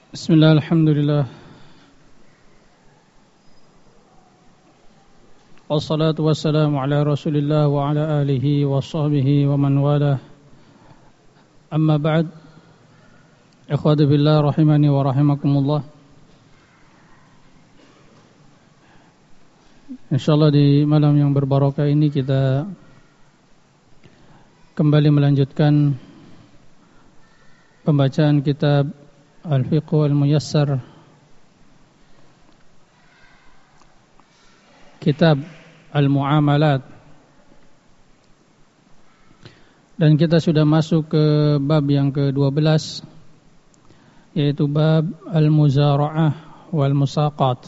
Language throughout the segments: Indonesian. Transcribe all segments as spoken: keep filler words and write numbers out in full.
Bismillah, alhamdulillah. Wassalatu wassalamu ala rasulillah wa ala alihi wa sahbihi wa man walah. Amma ba'd. Ikhwati billah rahimani wa rahimakumullah. InsyaAllah di malam yang berbarakah ini kita kembali melanjutkan pembacaan kitab Al-Fiqh Al-Muyassar, kitab Al-Muamalat, dan kita sudah masuk ke bab yang ke dua belas, yaitu bab Al-Muzara'ah wal-Musaqat.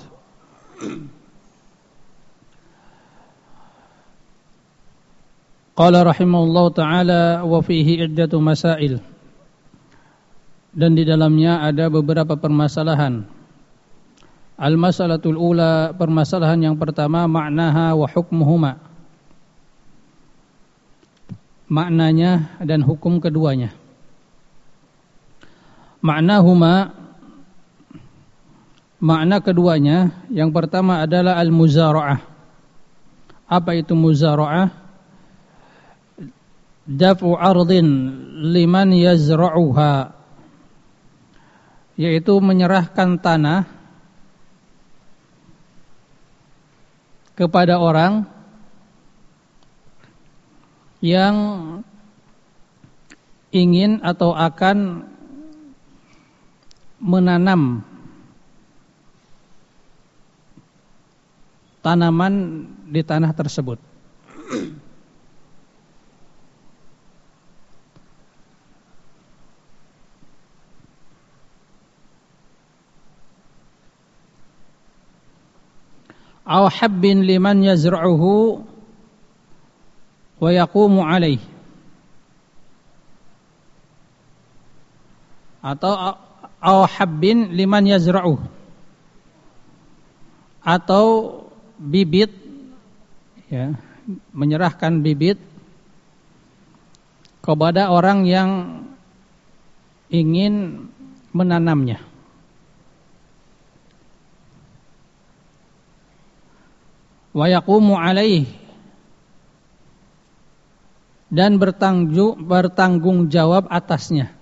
Qala rahimahullahu ta'ala wa fihi iddatu masail, dan di dalamnya ada beberapa permasalahan. Al-masalatul ula, permasalahan yang pertama, maknaha wa hukmuhuma, maknanya dan hukum keduanya. Maknahuma, makna keduanya, yang pertama adalah al-muzara'ah. Apa itu muzara'ah? Daf'u ardin liman yazra'uha, yaitu menyerahkan tanah kepada orang yang ingin atau akan menanam tanaman di tanah tersebut. Aw habbin liman yazra'uhu wa yaqumu alaih, atau aw habbin liman yazra'uhu, atau bibit, ya, menyerahkan bibit kepada orang yang ingin menanamnya. Wa yaqumu alaih, dan bertanggung, bertanggung jawab atasnya.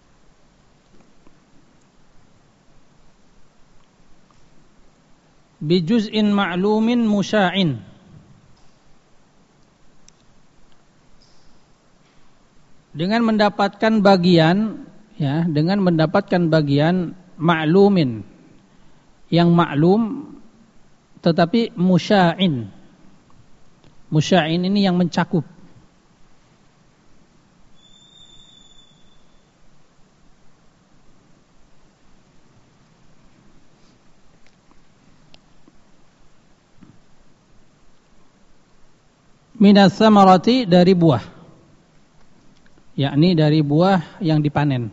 Bi juz'in ma'lumin musya'in, dengan mendapatkan bagian, ya, dengan mendapatkan bagian ma'lumin, yang maklum tetapi musya'in. Musya'in ini yang mencakup. Minas samarati, dari buah, yakni dari buah yang dipanen.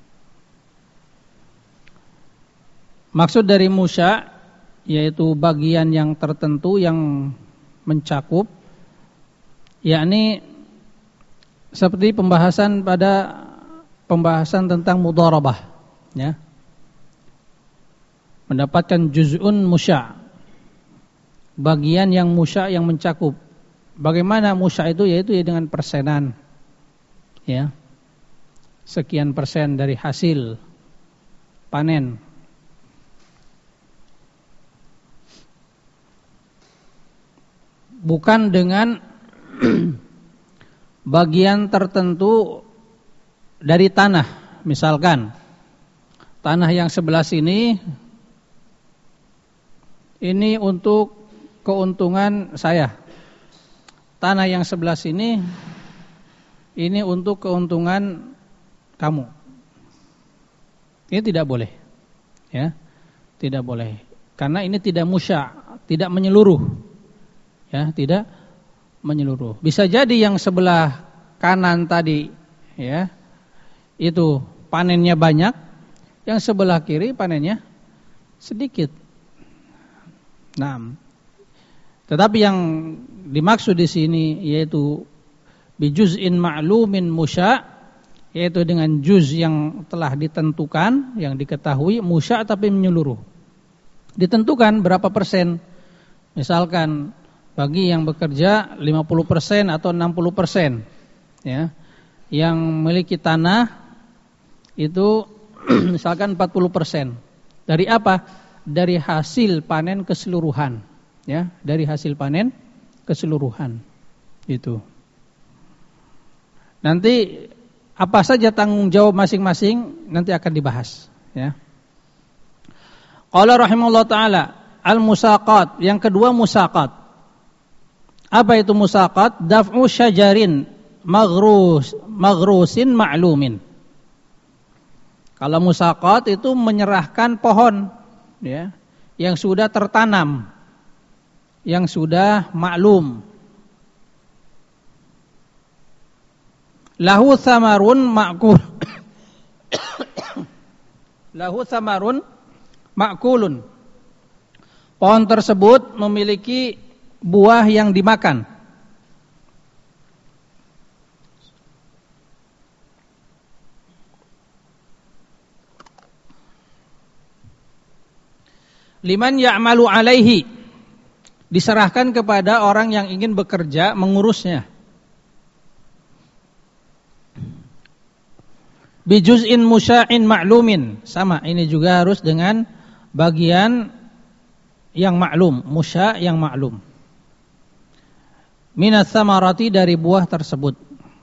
Maksud dari musya' yaitu bagian yang tertentu yang mencakup, yakni seperti pembahasan pada pembahasan tentang mudharabah, ya, mendapatkan juz'un musya', bagian yang musya' yang mencakup. Bagaimana musya' itu? Yaitu ya dengan persenan, ya, sekian persen dari hasil panen. Bukan dengan bagian tertentu dari tanah. Misalkan tanah yang sebelah sini ini untuk keuntungan saya, tanah yang sebelah sini ini untuk keuntungan kamu. Ini tidak boleh, ya, tidak boleh, karena ini tidak musya', tidak menyeluruh. Ya, tidak menyeluruh. Bisa jadi yang sebelah kanan tadi, ya, itu panennya banyak, yang sebelah kiri panennya sedikit. Nah, tetapi yang dimaksud di sini yaitu bijuz'in ma'lumin musya', yaitu dengan juz yang telah ditentukan, yang diketahui, musya' tapi menyeluruh. Ditentukan berapa persen. Misalkan bagi yang bekerja lima puluh persen atau enam puluh persen, ya. Yang memiliki tanah itu misalkan empat puluh persen. Dari apa? Dari hasil panen keseluruhan, ya, dari hasil panen keseluruhan. Itu. Nanti apa saja tanggung jawab masing-masing nanti akan dibahas, ya. Qala rahimahullah taala, al-musaqat, yang kedua musaqat. Apa itu musaqat? Daf'u syajarin maghrus maghrusin ma'lumin. Kalau musaqat itu menyerahkan pohon, ya, yang sudah tertanam, yang sudah maklum. Lahu thamarun ma'kul. Lahu thamarun ma'kulun. Pohon tersebut memiliki buah yang dimakan. Liman ya'malu alaihi, diserahkan kepada orang yang ingin bekerja mengurusnya. Bijuz'in musya'in ma'lumin, sama ini juga harus dengan bagian yang maklum, musya' yang maklum. Minas samarati, dari buah tersebut.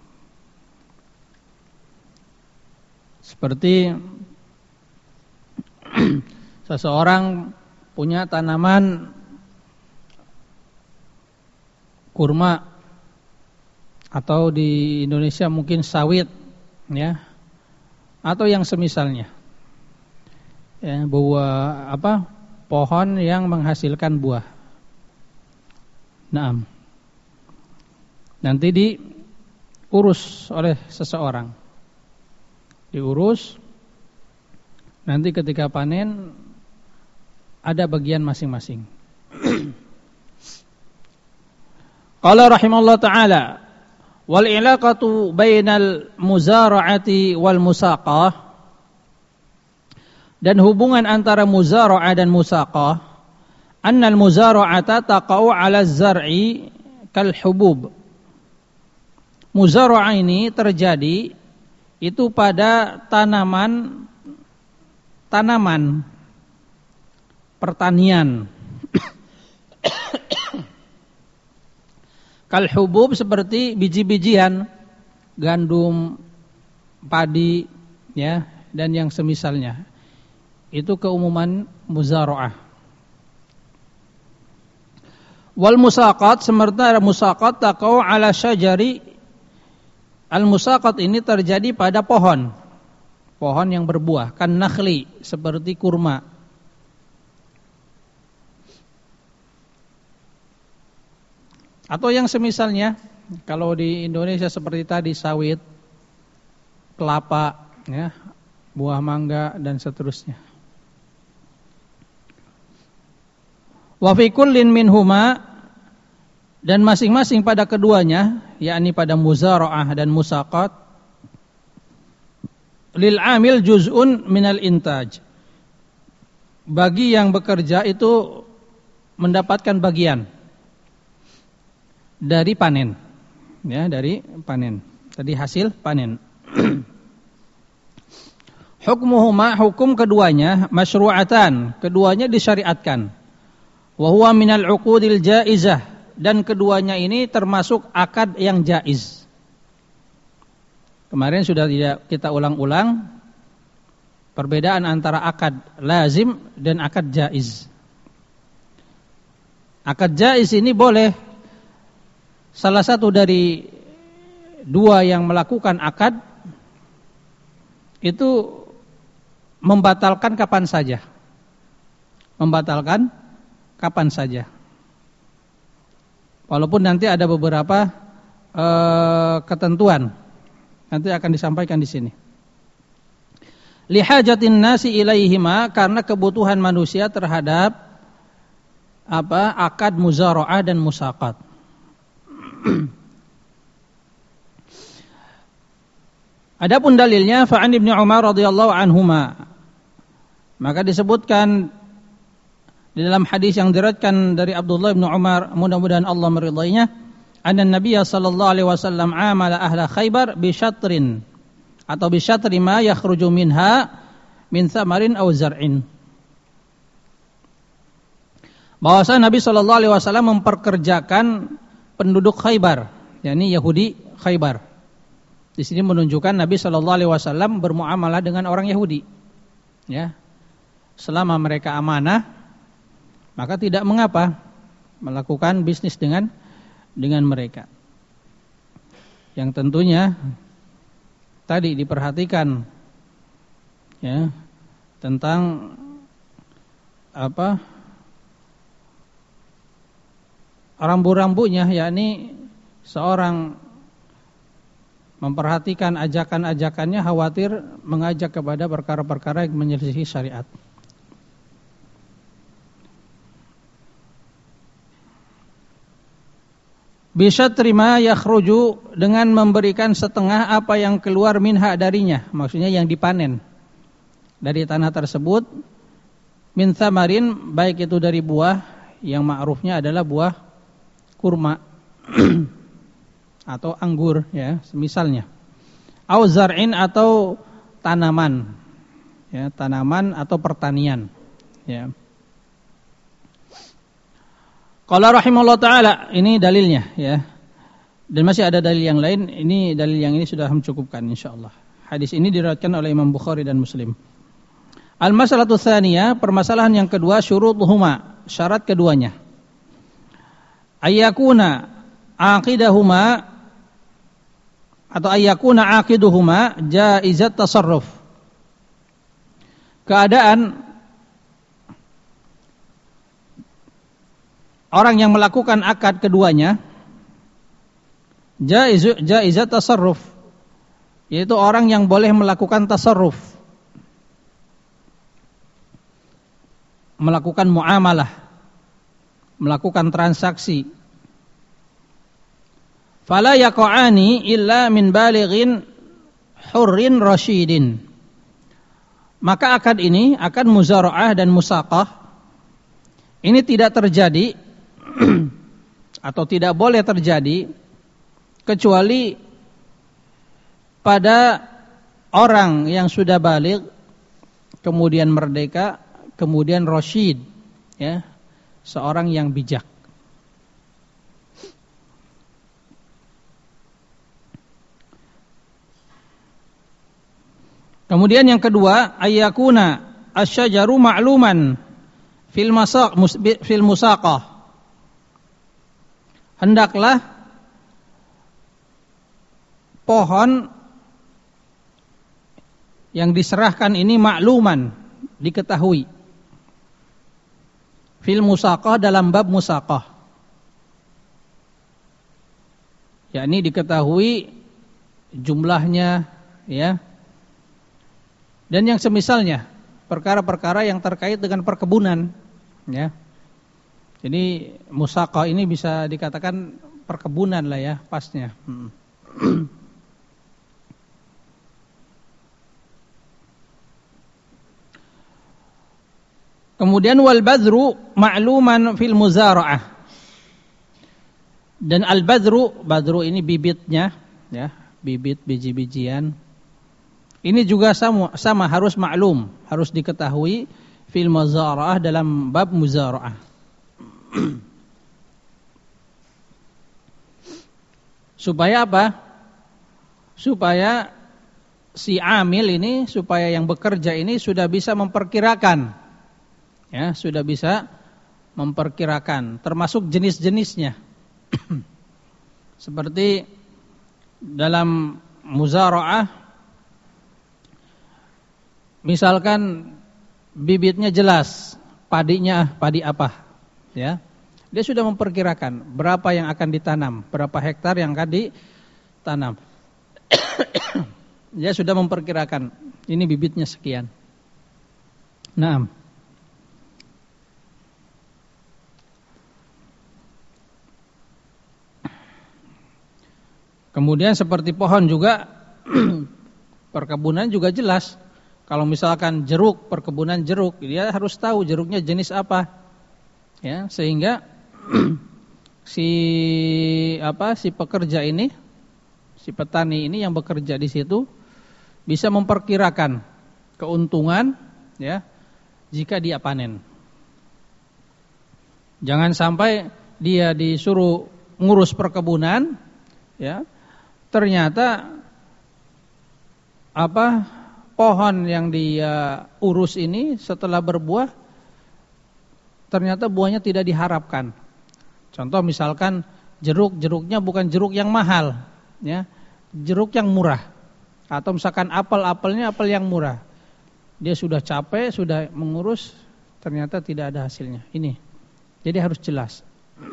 Seperti seseorang punya tanaman kurma, atau di Indonesia mungkin sawit, ya, atau yang semisalnya, ya, buah apa, pohon yang menghasilkan buah. Naam. Nanti diurus oleh seseorang, diurus. Nanti ketika panen ada bagian masing-masing. Qala rahimahullah ta'ala, wal ilaqatu bainal muzara'ati wal musaqah, dan hubungan antara muzara'ah dan musaqah, annal muzara'ata taqa'u 'ala az-zar'i kal hubub. Muzara'ah ini terjadi itu pada tanaman tanaman pertanian. Kal hubub, seperti biji-bijian, gandum, padi, ya, dan yang semisalnya. Itu keumuman muzara'ah. Wal musaqat, sementara musaqat taqau 'ala syajari. Al musaqat ini terjadi pada pohon. Pohon yang berbuah, kan nakhli, seperti kurma. Atau yang semisalnya, kalau di Indonesia seperti tadi sawit, kelapa, ya, buah mangga dan seterusnya. Wa fi kullin minhuma, dan masing-masing pada keduanya, yakni pada muzara'ah dan musaqat, lil amil juz'un minal intaj. Bagi yang bekerja itu mendapatkan bagian dari panen, ya, dari panen. Tadi hasil panen. Hukmuhuma, hukum keduanya masyru'atan, keduanya disyariatkan. Wa huwa minal 'uqudil jaizah, dan keduanya ini termasuk akad yang jaiz. Kemarin sudah tidak kita ulang-ulang perbedaan antara akad lazim dan akad jaiz. Akad jaiz ini boleh salah satu dari dua yang melakukan akad itu membatalkan kapan saja. Membatalkan kapan saja. Walaupun nanti ada beberapa uh, ketentuan, nanti akan disampaikan di sini. Lihajatin nasi ilaihima, karena kebutuhan manusia terhadap apa, akad muzara'ah dan musaqat. Adapun dalilnya fa'an Ibnu Umar radhiyallahu anhuma, maka disebutkan di dalam hadis yang diriwayatkan dari Abdullah bin Umar, mudah-mudahan Allah meridainya, anna Nabiy sallallahu alaihi wasallam amala ahla Khaybar bi syatrin atau bi syatri ma yakhruju minha min thamarin aw zar'in. Bahwasanya Nabi sallallahu alaihi wasallam memperkerjakan penduduk Khaybar, yakni Yahudi Khaybar. Di sini menunjukkan Nabi sallallahu alaihi wasallam bermuamalah dengan orang Yahudi. Ya. Selama mereka amanah, maka tidak mengapa melakukan bisnis dengan dengan mereka. Yang tentunya tadi diperhatikan ya tentang apa? rambu-rambunya, yakni seorang memperhatikan ajakan-ajakannya, khawatir mengajak kepada perkara-perkara yang menyelisihi syariat. Bisa terima yakhruju, dengan memberikan setengah apa yang keluar minha darinya, maksudnya yang dipanen dari tanah tersebut, min thamarin, baik itu dari buah, yang ma'rufnya adalah buah kurma atau anggur ya, semisalnya. Au zar'in, atau tanaman ya, tanaman atau pertanian ya. Qala rahimahullah ta'ala, ini dalilnya ya. Dan masih ada dalil yang lain, ini dalil yang ini sudah mencukupkan insyaallah. Hadis ini diriwayatkan oleh Imam Bukhari dan Muslim. Al-masalatu tsaniyah, permasalahan yang kedua, syurutuhuma, syarat keduanya. Ayyakuna aqidahuma atau ayyakuna aqiduhuma jaizat tasarruf. Keadaan orang yang melakukan akad keduanya jaiz jaizat tasarruf, yaitu orang yang boleh melakukan tasarruf, melakukan muamalah, melakukan transaksi. Fala yaqa'ani illa min balighin hurrin rasyidin. Maka akad ini, akad muzara'ah dan musaqah, ini tidak terjadi atau tidak boleh terjadi kecuali pada orang yang sudah baligh, kemudian merdeka, kemudian rasyid ya, seorang yang bijak. Kemudian yang kedua, ayyakuna asyajaru ma'luman fil masaq fil musaqah. Hendaklah pohon yang diserahkan ini makluman, diketahui. Fil musaqah, dalam bab musaqah, yakni diketahui jumlahnya ya. Dan yang semisalnya, perkara-perkara yang terkait dengan perkebunan ya. Jadi musaqah ini bisa dikatakan perkebunan lah ya, pasnya. Hmm. Kemudian wal badru ma'luman fil muzara'ah. Dan al badru, badru ini bibitnya ya, bibit biji-bijian. Ini juga sama, sama harus maklum, harus diketahui fil muzara'ah, dalam bab muzara'ah. Supaya apa? Supaya si amil ini, supaya yang bekerja ini sudah bisa memperkirakan, ya, sudah bisa memperkirakan, termasuk jenis-jenisnya. Seperti dalam muzara'ah, misalkan bibitnya jelas, padinya padi apa. Ya, dia sudah memperkirakan berapa yang akan ditanam, berapa hektar yang akan ditanam. Dia sudah memperkirakan ini bibitnya sekian. Naam. Kemudian seperti pohon juga Perkebunan juga jelas. Kalau misalkan jeruk, perkebunan jeruk, dia harus tahu jeruknya jenis apa. Ya, sehingga si apa si pekerja ini, si petani ini yang bekerja di situ bisa memperkirakan keuntungan ya jika dia panen. Jangan sampai dia disuruh ngurus perkebunan ya, ternyata apa pohon yang dia urus ini setelah berbuah ternyata buahnya tidak diharapkan. Contoh misalkan jeruk, jeruknya bukan jeruk yang mahal ya, jeruk yang murah. Atau misalkan apel, apelnya apel yang murah. Dia sudah capek, sudah mengurus, ternyata tidak ada hasilnya. Ini. Jadi harus jelas.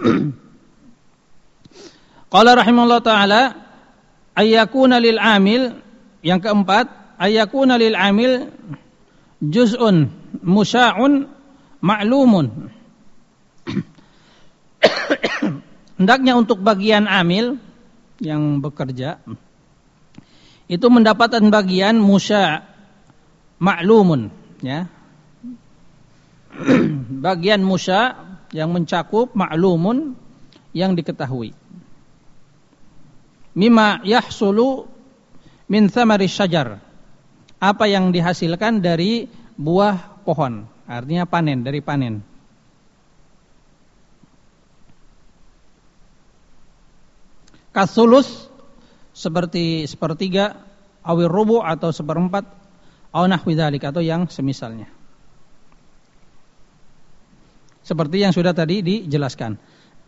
Qala rahimahullah ta'ala ayyakuna lil amil, yang keempat, ayyakuna lil amil juz'un musya'un ma'lumun. Hendaknya untuk bagian amil yang bekerja itu mendapatkan bagian musya' ma'lumun ya. Bagian musya' yang mencakup ma'lumun yang diketahui. Mimma yahsulu min thamari syajar, apa yang dihasilkan dari buah pohon, artinya panen, dari panen. Kasulus, seperti sepertiga, awir rubu' atau seperempat, aw nahwi dzalik, atau yang semisalnya. Seperti yang sudah tadi dijelaskan.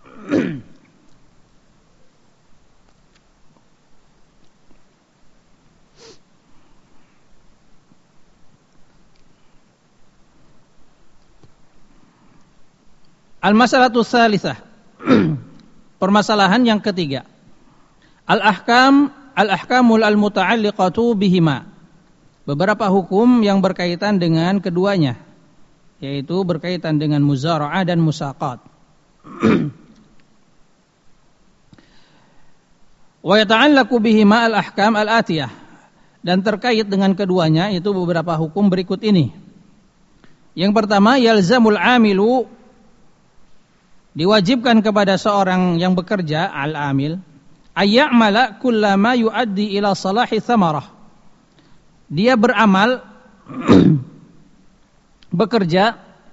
Al-masalatu tsalisah. Permasalahan yang ketiga. Al-ahkam al-ahkamul al-muta'alliqatu bihima. Beberapa hukum yang berkaitan dengan keduanya, yaitu berkaitan dengan muzara'ah dan musaqat. Wa yata'allaqu bihima al-ahkam al-atiyah. Dan terkait dengan keduanya itu beberapa hukum berikut ini. Yang pertama, yalzamul amilu, diwajibkan kepada seorang yang bekerja, al-amil, ayya'mala kullama yuaddi ila salahi thamarah. Dia beramal bekerja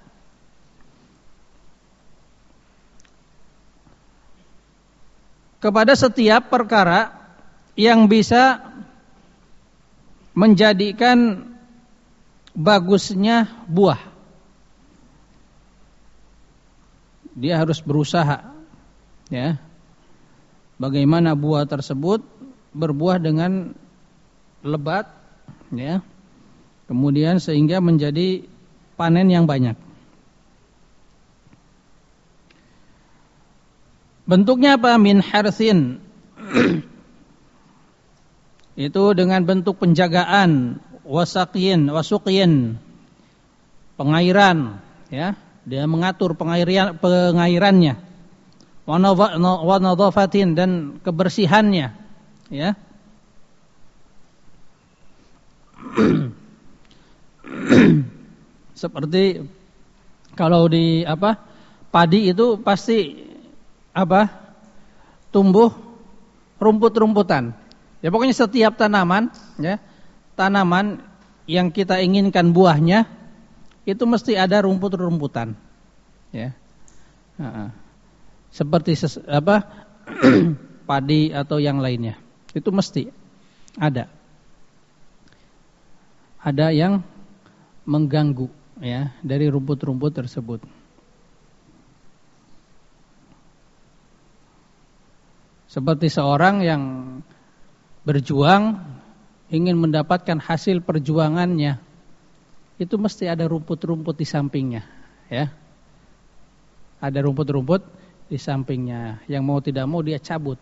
kepada setiap perkara yang bisa menjadikan bagusnya buah. Dia harus berusaha ya, bagaimana buah tersebut berbuah dengan lebat ya, kemudian sehingga menjadi panen yang banyak. Bentuknya apa? Min harsin. Itu dengan bentuk penjagaan, wasaqin, wasuqin, pengairan ya. Dia mengatur pengairan, pengairannya, wa nadhafatin, dan kebersihannya ya. Seperti kalau di apa padi itu pasti apa tumbuh rumput-rumputan ya, pokoknya setiap tanaman ya, tanaman yang kita inginkan buahnya itu mesti ada rumput-rumputan ya. Nah, seperti ses, apa padi atau yang lainnya itu mesti ada ada yang mengganggu ya dari rumput-rumput tersebut. Seperti seorang yang berjuang ingin mendapatkan hasil perjuangannya, itu mesti ada rumput-rumput di sampingnya ya. Ada rumput-rumput di sampingnya, yang mau tidak mau dia cabut,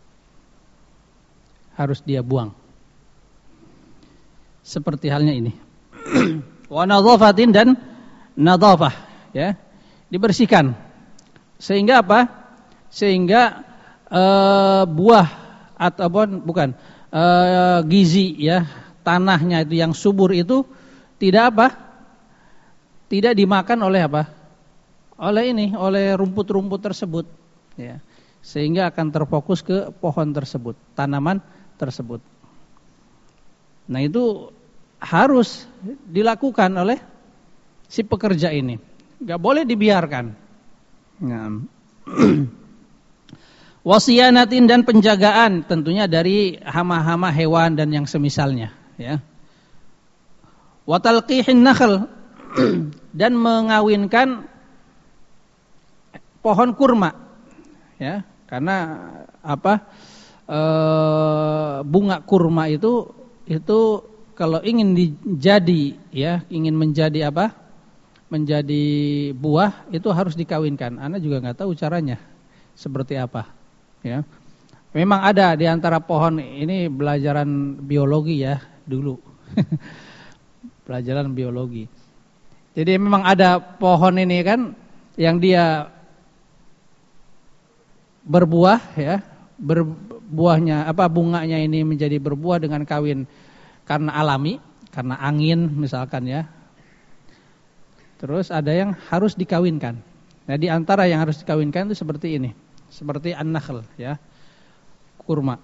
harus dia buang. Seperti halnya ini. Wa nadhafatin, dan nadhafah ya, dibersihkan. Sehingga apa? Sehingga e, buah ataupun bukan e, gizi ya, tanahnya itu yang subur itu tidak apa? Tidak dimakan oleh apa? Oleh ini, oleh rumput-rumput tersebut, ya. Sehingga akan terfokus ke pohon tersebut, tanaman tersebut. Nah, itu harus dilakukan oleh si pekerja ini. Enggak boleh dibiarkan. Nah. Wasiyanatin dan penjagaan tentunya dari hama-hama hewan dan yang semisalnya, ya. Wa talqihin nakhl dan mengawinkan pohon kurma, ya, karena apa? E, bunga kurma itu itu kalau ingin dijadi, ya, ingin menjadi apa? Menjadi buah itu harus dikawinkan. Ana juga nggak tahu caranya seperti apa, ya. Memang ada di antara pohon ini pelajaran biologi ya dulu, pelajaran biologi. Jadi memang ada pohon ini kan yang dia berbuah, ya, berbuahnya apa bunganya ini menjadi berbuah dengan kawin karena alami, karena angin misalkan, ya. Terus ada yang harus dikawinkan. Nah, di antara yang harus dikawinkan itu seperti ini, seperti an-nakhl, ya, kurma.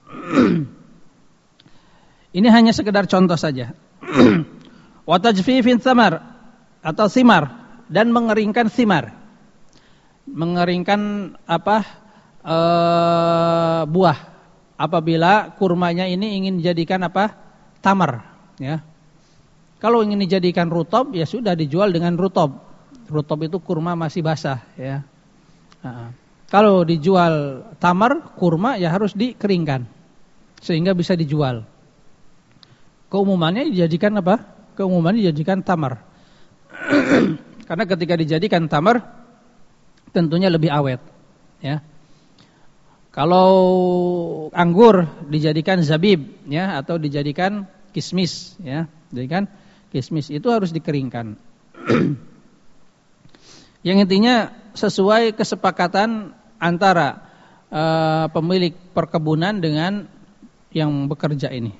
Ini hanya sekedar contoh saja. Wa tajfifin thamar atau simar dan mengeringkan simar. Mengeringkan apa? E, buah. Apabila kurmanya ini ingin dijadikan apa? Tamar, ya. Kalau ingin dijadikan rutob, ya sudah dijual dengan rutob. Rutob itu kurma masih basah, ya. Nah, kalau dijual tamar, kurma ya harus dikeringkan sehingga bisa dijual. Keumumannya dijadikan apa? Keumumannya dijadikan tamar. Karena ketika dijadikan tamar tentunya lebih awet, ya. Kalau anggur dijadikan zabib, ya, atau dijadikan kismis, ya. Dijadikan kismis itu harus dikeringkan. Yang intinya sesuai kesepakatan antara uh, pemilik perkebunan dengan yang bekerja ini.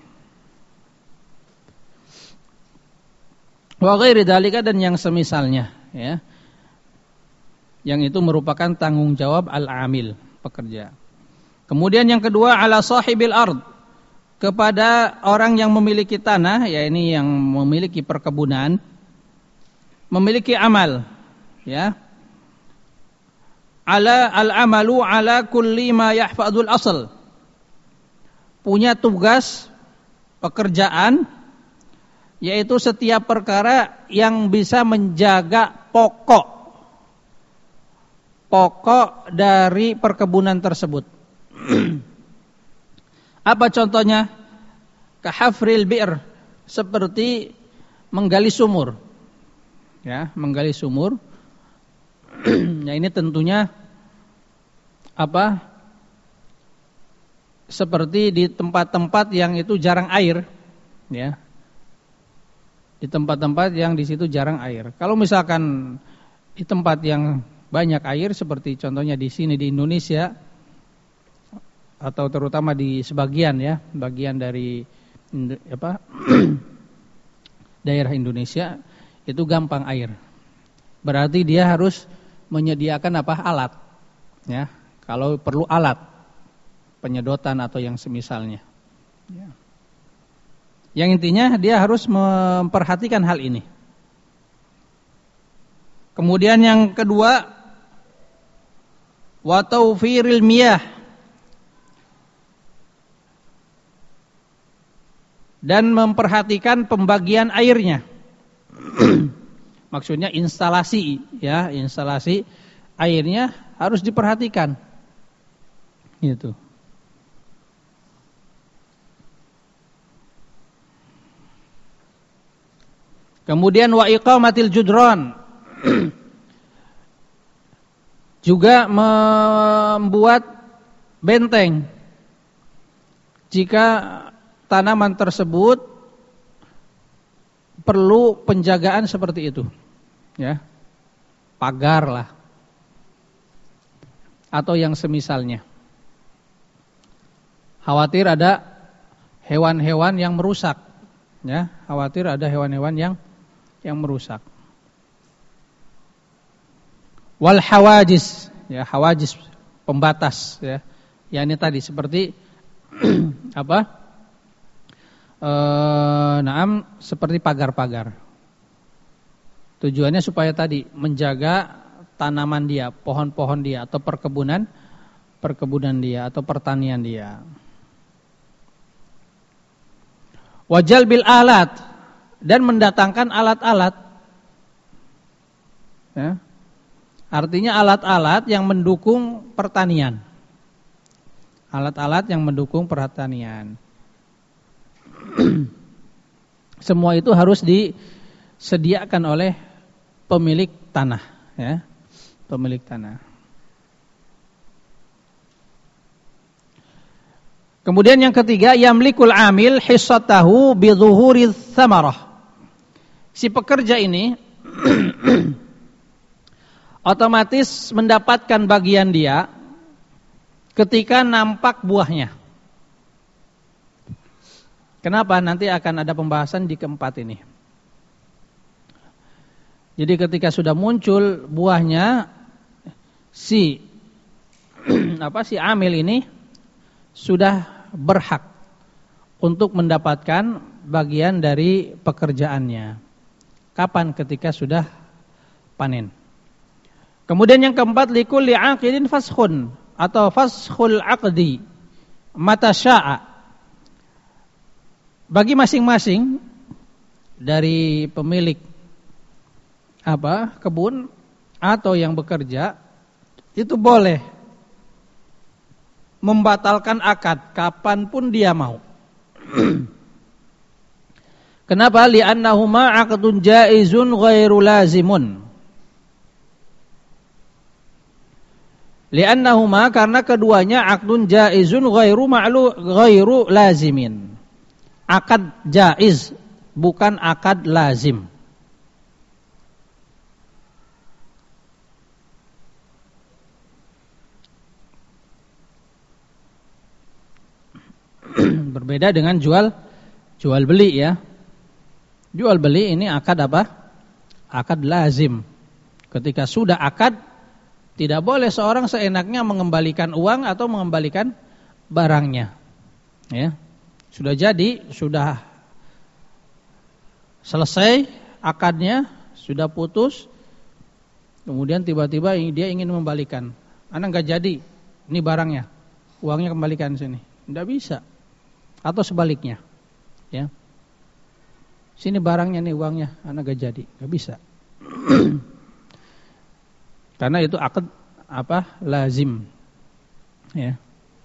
Wa ghairi dzalika dan yang semisalnya, ya. Yang itu merupakan tanggung jawab al-amil, pekerja. Kemudian yang kedua ala sahibil ard, kepada orang yang memiliki tanah, ya ini yang memiliki perkebunan, memiliki amal, ya. Ala al-amalu ala kulli ma yahfadul asl. Punya tugas pekerjaan yaitu setiap perkara yang bisa menjaga pokok pokok dari perkebunan tersebut. Apa contohnya? Kahafril bi'r, seperti menggali sumur. Ya, menggali sumur. Ya, ini tentunya apa? Seperti di tempat-tempat yang itu jarang air, ya. Di tempat-tempat yang di situ jarang air. Kalau misalkan di tempat yang banyak air seperti contohnya di sini di Indonesia atau terutama di sebagian, ya, bagian dari apa? daerah Indonesia itu gampang air. Berarti dia harus menyediakan apa? Alat, ya. Kalau perlu alat penyedotan atau yang semisalnya, ya. Yang intinya dia harus memperhatikan hal ini. Kemudian yang kedua, wa tawfiril miyah, dan memperhatikan pembagian airnya. Maksudnya instalasi, ya, instalasi airnya harus diperhatikan. Gitu. Kemudian wa iqamatil judron, juga membuat benteng jika tanaman tersebut perlu penjagaan seperti itu, ya, pagar lah atau yang semisalnya. Khawatir ada hewan-hewan yang merusak, Ya, khawatir ada hewan-hewan yang yang merusak. Wal hawajis, ya hawajis pembatas ya. Ya ini tadi seperti apa? Eh, naam seperti pagar-pagar. Tujuannya supaya tadi menjaga tanaman dia, pohon-pohon dia atau perkebunan perkebunan dia atau pertanian dia. Wajal bil alat dan mendatangkan alat-alat. Ya. Artinya alat-alat yang mendukung pertanian. Alat-alat yang mendukung pertanian. Semua itu harus disediakan oleh pemilik tanah, ya. Pemilik tanah. Kemudian yang ketiga, yamlikul amil hissatahu bi dhuhuri tsamarah. Si pekerja ini otomatis mendapatkan bagian dia ketika nampak buahnya. Kenapa? Nanti akan ada pembahasan di keempat ini. Jadi ketika sudah muncul buahnya, si apa si amil ini sudah berhak untuk mendapatkan bagian dari pekerjaannya. Kapan? Ketika sudah panen. Kemudian yang keempat, likulli aqidin faskhun atau faskhul aqdi mata sya'a. Bagi masing-masing dari pemilik apa kebun atau yang bekerja itu boleh membatalkan akad kapanpun dia mau. Kenapa? Li'annahuma aqdun jaizun ghairu lazimun. Li'annahuma karena keduanya aqdun jaizun ghairu ma'lu ghairu lazimin. Akad jaiz bukan akad lazim. Berbeda dengan jual jual beli ya. Jual beli ini akad apa? Akad lazim. Ketika sudah akad, tidak boleh seorang seenaknya mengembalikan uang atau mengembalikan barangnya. Ya. Sudah jadi, sudah selesai akadnya, sudah putus. Kemudian tiba-tiba dia ingin membalikan. Anak enggak jadi, ini barangnya. Uangnya kembalikan sini. Tidak bisa. Atau sebaliknya. Ya. Sini barangnya nih uangnya, anak enggak jadi. Enggak bisa. Karena itu akad apa? Lazim. Ya.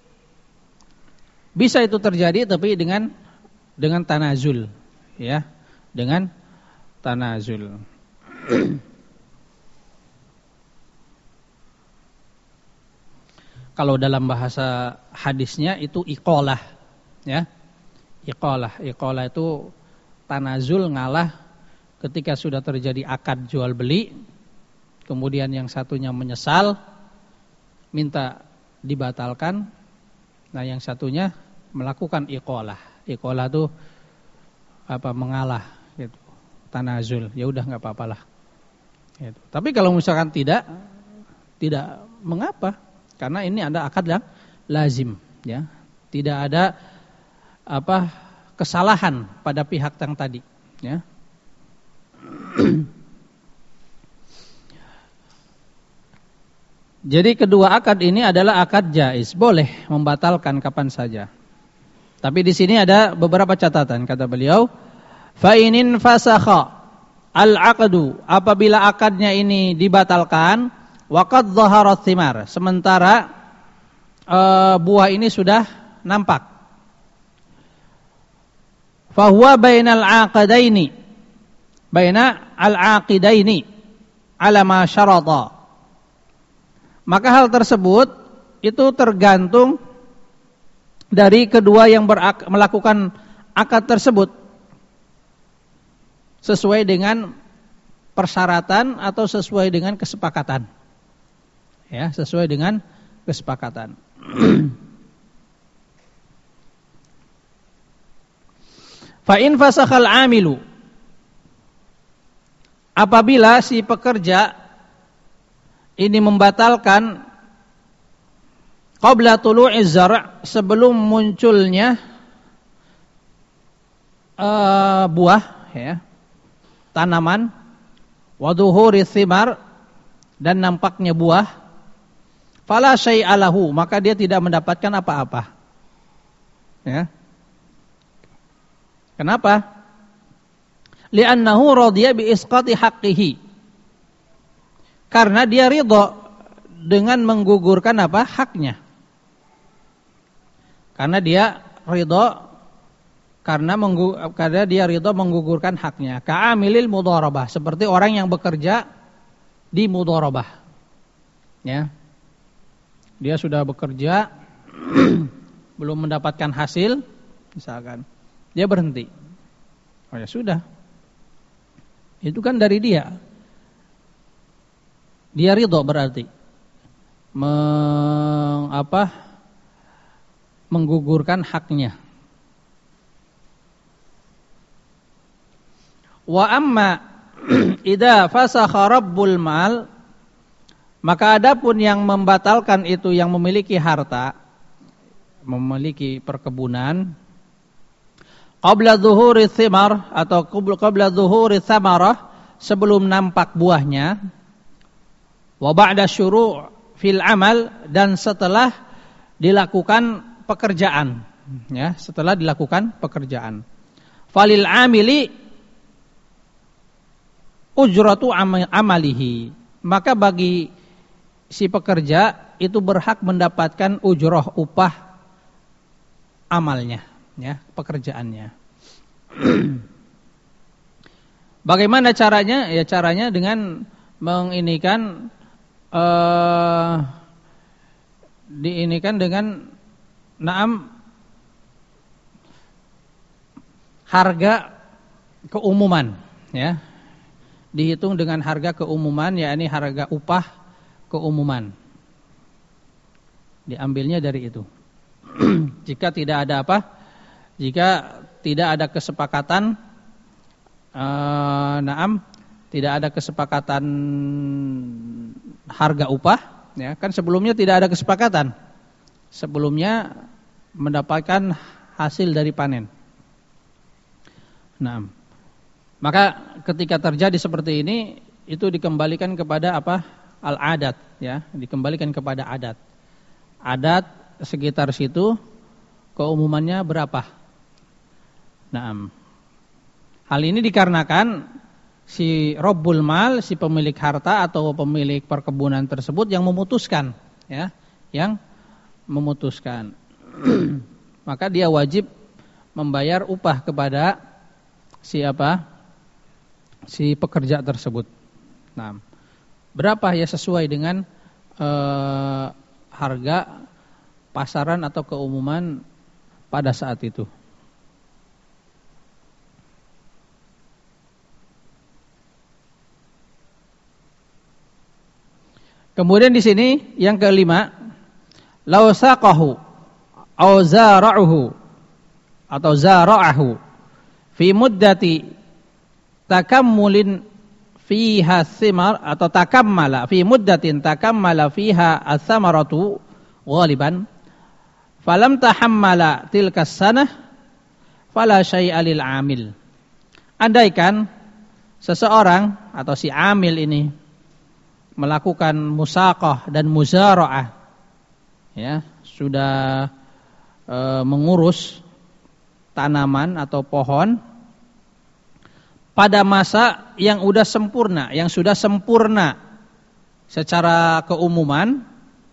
Bisa itu terjadi tapi dengan dengan tanazul, ya. Dengan tanazul. Kalau dalam bahasa hadisnya itu iqalah, ya. Iqalah, iqalah itu tanazul, ngalah ketika sudah terjadi akad jual beli. Kemudian yang satunya menyesal, minta dibatalkan. Nah, yang satunya melakukan iqalah. Iqalah itu apa? Mengalah gitu. Tanazul. Ya udah enggak apa-apalah. Gitu. Tapi kalau misalkan tidak tidak mengapa? Karena ini ada akad yang lazim, ya. Tidak ada apa? Kesalahan pada pihak yang tadi, ya. Jadi kedua akad ini adalah akad jaiz, boleh membatalkan kapan saja. Tapi di sini ada beberapa catatan, kata beliau, fa inin fasakha al-aqdu, apabila akadnya ini dibatalkan, waqad dhaharat thimar, sementara e, buah ini sudah nampak. Fa huwa bainal aqdaini, baina al-aqidaini ala ma syarata. Maka hal tersebut itu tergantung dari kedua yang berak, melakukan akad tersebut sesuai dengan persyaratan atau sesuai dengan kesepakatan. Ya, sesuai dengan kesepakatan. Fa in fasakhal amilu, apabila si pekerja ini membatalkan qabla tulu'iz zar', sebelum munculnya uh, buah, ya, tanaman, wa dhuhuri thimar, dan nampaknya buah, fala syai'a lahu, maka dia tidak mendapatkan apa-apa. Ya. Kenapa? Li'annahu radiya bi isqati haqqihi. Karena dia ridha dengan menggugurkan apa? Haknya. Karena dia ridha karena menggu, karena dia ridha menggugurkan haknya. Ka'amilil mudharabah, seperti orang yang bekerja di mudharabah. Ya. Dia sudah bekerja belum mendapatkan hasil, misalkan dia berhenti. Oh ya sudah. Itu kan dari dia. Dia ridho berarti Meng, apa, menggugurkan haknya. Wa amma idza fasakha rabbul mal, maka adapun yang membatalkan itu yang memiliki harta, memiliki perkebunan, qabla dhuhuri thimar atau qabla dhuhuri thamarah, sebelum nampak buahnya, wa ba'da syuru' fil amal, dan setelah dilakukan pekerjaan, ya, setelah dilakukan pekerjaan. Falil amili ujratu amalihi, maka bagi si pekerja itu berhak mendapatkan ujrah, upah amalnya, ya, pekerjaannya. Bagaimana caranya? Ya caranya dengan menginikan uh, diinikan dengan naam harga keumuman, ya. Dihitung dengan harga keumuman, yakni harga upah keumuman. Diambilnya dari itu. Jika tidak ada apa? Jika tidak ada kesepakatan, uh, naam, tidak ada kesepakatan harga upah, ya, kan sebelumnya tidak ada kesepakatan. Sebelumnya mendapatkan hasil dari panen. Naam. Maka ketika terjadi seperti ini, itu dikembalikan kepada apa? Al-adat, ya, dikembalikan kepada adat. Adat sekitar situ keumumannya berapa? Naam. Hal ini dikarenakan si Rabbul Mal, si pemilik harta atau pemilik perkebunan tersebut yang memutuskan, ya, yang memutuskan. Maka dia wajib membayar upah kepada siapa? Si pekerja tersebut. Nah, berapa ya sesuai dengan eh, harga pasaran atau keumuman pada saat itu. Kemudian di sini yang kelima, law saqahu aw zara'uhu atau zara'ahu fi muddati takammulin fiha thimar atau takammala fi muddatin takammala fiha ats-tsamaratu ghaliban falam tahammala tilka sanah fala syai'a lil amil. Andaikan seseorang atau si amil ini melakukan musaqah dan muzara'ah, ya, sudah e, mengurus tanaman atau pohon pada masa yang sudah sempurna, yang sudah sempurna secara keumuman,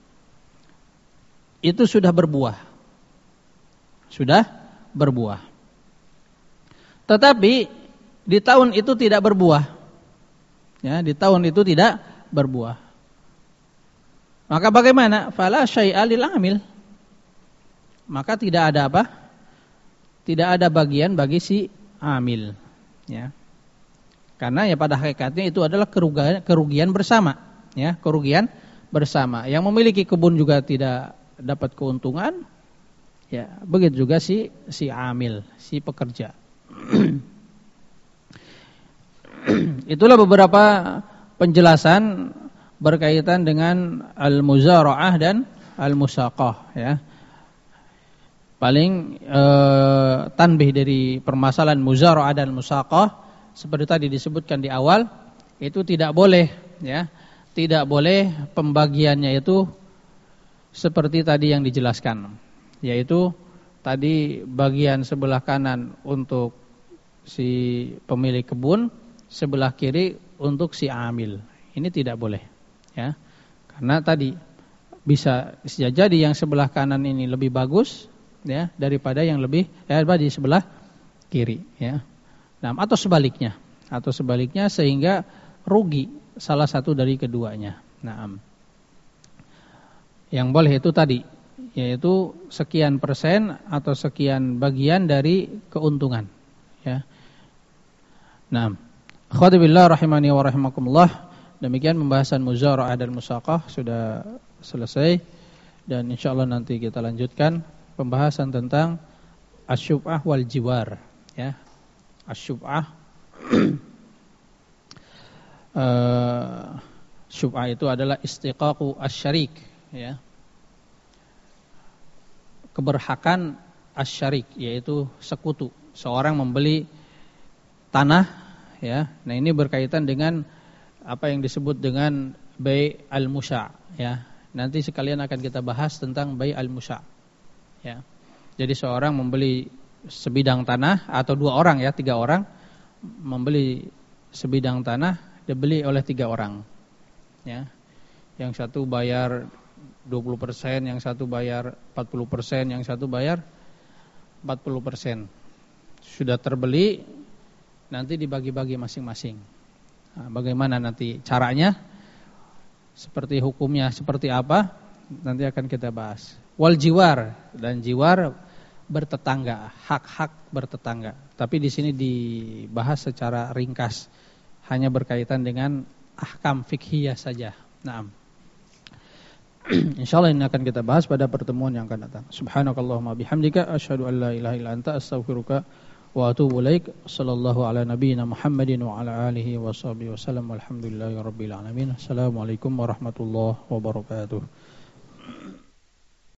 itu sudah berbuah. Sudah berbuah. Tetapi di tahun itu tidak berbuah. Ya, di tahun itu tidak berbuah. Maka bagaimana? Fala syai'a lil amil. Maka tidak ada apa? Tidak ada bagian bagi si amil, ya. Karena ya pada hakikatnya itu adalah kerugian, kerugian bersama, ya, kerugian bersama. Yang memiliki kebun juga tidak dapat keuntungan, ya, begitu juga si si amil, si pekerja. Itulah beberapa penjelasan berkaitan dengan al-muzara'ah dan al-musaqah, ya. Paling eh, tanbih dari permasalahan muzara'ah dan musaqah seperti tadi disebutkan di awal, itu tidak boleh, ya. Tidak boleh pembagiannya itu seperti tadi yang dijelaskan, yaitu tadi bagian sebelah kanan untuk si pemilik kebun, sebelah kiri untuk si amil. Ini tidak boleh, ya. Karena tadi bisa jadi yang sebelah kanan ini lebih bagus, ya, daripada yang lebih ya di sebelah kiri, ya. Nah, atau sebaliknya, atau sebaliknya sehingga rugi salah satu dari keduanya. Nah, yang boleh itu tadi, yaitu sekian persen atau sekian bagian dari keuntungan, ya. Nah, akhwati billah rahimani wa rahimakumullah, demikian pembahasan muzara'ah dan musaqah sudah selesai, dan insyaallah nanti kita lanjutkan pembahasan tentang asyub'ah wal jiwar, ya. Asyub'ah uh, syub'ah itu adalah istiqaqu asyarik, ya. Keberhakan asyarik, yaitu sekutu. Seorang membeli tanah, ya. Nah, ini berkaitan dengan apa yang disebut dengan bai' al-musya', ya. Nanti sekalian akan kita bahas tentang bai' al-musya', ya. Jadi seorang membeli sebidang tanah, atau dua orang, ya, tiga orang membeli sebidang tanah, dibeli oleh tiga orang, ya. Yang satu bayar dua puluh persen, yang satu bayar empat puluh persen, yang satu bayar empat puluh persen. Sudah terbeli, nanti dibagi-bagi masing-masing. Nah, bagaimana nanti caranya, seperti hukumnya seperti apa, nanti akan kita bahas. Wal jiwar, dan jiwar bertetangga, hak-hak bertetangga. Tapi di sini dibahas secara ringkas, hanya berkaitan dengan ahkam fikhiyah saja. Naam. Insyaallah ini akan kita bahas pada pertemuan yang akan datang. Subhanakallahumma bihamdika asyhadu an la ilaha illa anta astaghfiruka wa atubu ilaik. Sallallahu ala nabiyyina Muhammadin wa ala alihi washabihi wasallam. Walhamdulillahirabbil alamin. Assalamualaikum warahmatullahi wabarakatuh.